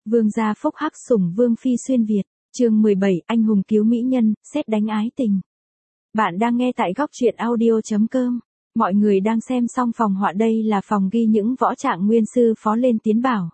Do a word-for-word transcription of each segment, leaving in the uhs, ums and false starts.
Vương gia phúc hắc sủng vương phi xuyên Việt, chương mười bảy, anh hùng cứu mỹ nhân, sét đánh ái tình. Bạn đang nghe tại góc truyện audio.com. Mọi người đang xem xong phòng họa, đây là phòng ghi những võ trạng nguyên. Sư phó lên tiếng bảo.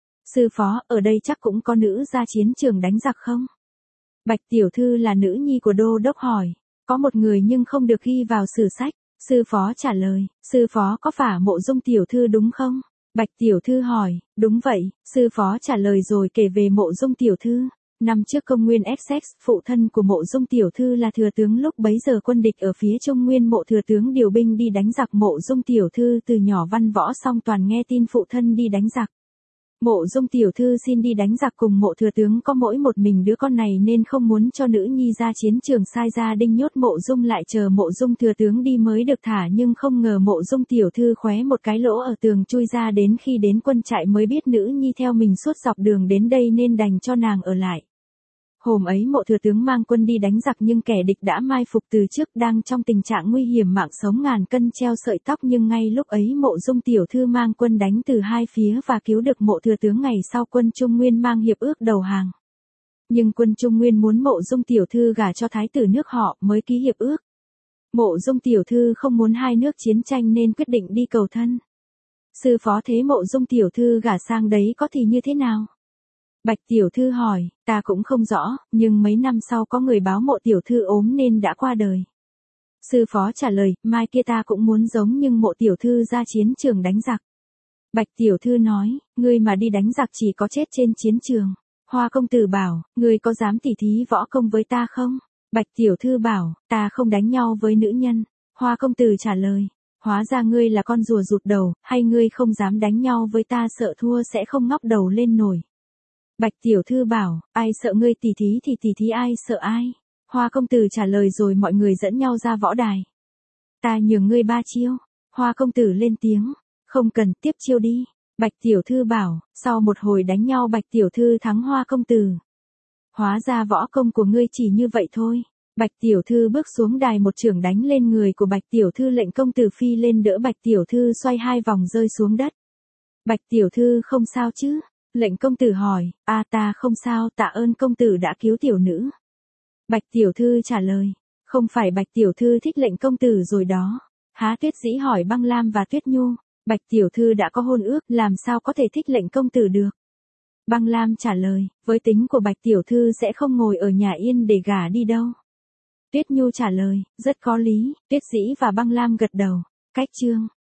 Sư phó, ở đây chắc cũng có nữ ra chiến trường đánh giặc không? Bạch tiểu thư là nữ nhi của đô đốc hỏi. Có một người nhưng không được ghi vào sử sách. Sư phó trả lời, sư phó có phải Mộ Dung tiểu thư đúng không? Bạch tiểu thư hỏi, đúng vậy, sư phó trả lời rồi kể về Mộ Dung tiểu thư. Năm trước công nguyên Essex, phụ thân của Mộ Dung tiểu thư là thừa tướng, lúc bấy giờ quân địch ở phía Trung Nguyên, Mộ thừa tướng điều binh đi đánh giặc. Mộ Dung tiểu thư từ nhỏ văn võ song toàn, nghe tin phụ thân đi đánh giặc. Mộ Dung tiểu thư xin đi đánh giặc cùng Mộ thừa tướng, có mỗi một mình đứa con này nên không muốn cho nữ nhi ra chiến trường, sai gia đinh nhốt Mộ Dung lại chờ Mộ Dung thừa tướng đi mới được thả, nhưng không ngờ Mộ Dung tiểu thư khóe một cái lỗ ở tường chui ra, đến khi đến quân trại mới biết nữ nhi theo mình suốt dọc đường đến đây nên đành cho nàng ở lại. Hôm ấy Mộ thừa tướng mang quân đi đánh giặc nhưng kẻ địch đã mai phục từ trước, đang trong tình trạng nguy hiểm, mạng sống ngàn cân treo sợi tóc, nhưng ngay lúc ấy Mộ Dung tiểu thư mang quân đánh từ hai phía và cứu được Mộ thừa tướng. Ngày sau quân Trung Nguyên mang hiệp ước đầu hàng. Nhưng quân Trung Nguyên muốn Mộ Dung tiểu thư gả cho thái tử nước họ mới ký hiệp ước. Mộ Dung tiểu thư không muốn hai nước chiến tranh nên quyết định đi cầu thân. Sư phó, thế Mộ Dung tiểu thư gả sang đấy có thì như thế nào? Bạch tiểu thư hỏi, ta cũng không rõ, nhưng mấy năm sau có người báo Mộ tiểu thư ốm nên đã qua đời. Sư phó trả lời, mai kia ta cũng muốn giống nhưng Mộ tiểu thư ra chiến trường đánh giặc. Bạch tiểu thư nói, ngươi mà đi đánh giặc chỉ có chết trên chiến trường. Hoa công tử bảo, ngươi có dám tỉ thí võ công với ta không? Bạch tiểu thư bảo, ta không đánh nhau với nữ nhân. Hoa công tử trả lời, hóa ra ngươi là con rùa rụt đầu, hay ngươi không dám đánh nhau với ta sợ thua sẽ không ngóc đầu lên nổi. Bạch tiểu thư bảo, ai sợ ngươi tỉ thí thì tỉ thí, ai sợ ai? Hoa công tử trả lời rồi mọi người dẫn nhau ra võ đài. Ta nhường ngươi ba chiêu. Hoa công tử lên tiếng, không cần, tiếp chiêu đi. Bạch tiểu thư bảo, sau một hồi đánh nhau Bạch tiểu thư thắng Hoa công tử. Hóa ra võ công của ngươi chỉ như vậy thôi. Bạch tiểu thư bước xuống đài, một chưởng đánh lên người của Bạch tiểu thư, lệnh công tử phi lên đỡ Bạch tiểu thư xoay hai vòng rơi xuống đất. Bạch tiểu thư không sao chứ? Lệnh công tử hỏi, a ta không sao, tạ ơn công tử đã cứu tiểu nữ. Bạch tiểu thư trả lời, không phải Bạch tiểu thư thích lệnh công tử rồi đó. Há Tuyết Dĩ hỏi Băng Lam và Tuyết Nhu, Bạch tiểu thư đã có hôn ước, làm sao có thể thích lệnh công tử được? Băng Lam trả lời, với tính của Bạch tiểu thư sẽ không ngồi ở nhà yên để gả đi đâu. Tuyết Nhu trả lời, rất có lý. Tuyết Dĩ và Băng Lam gật đầu. Cách chương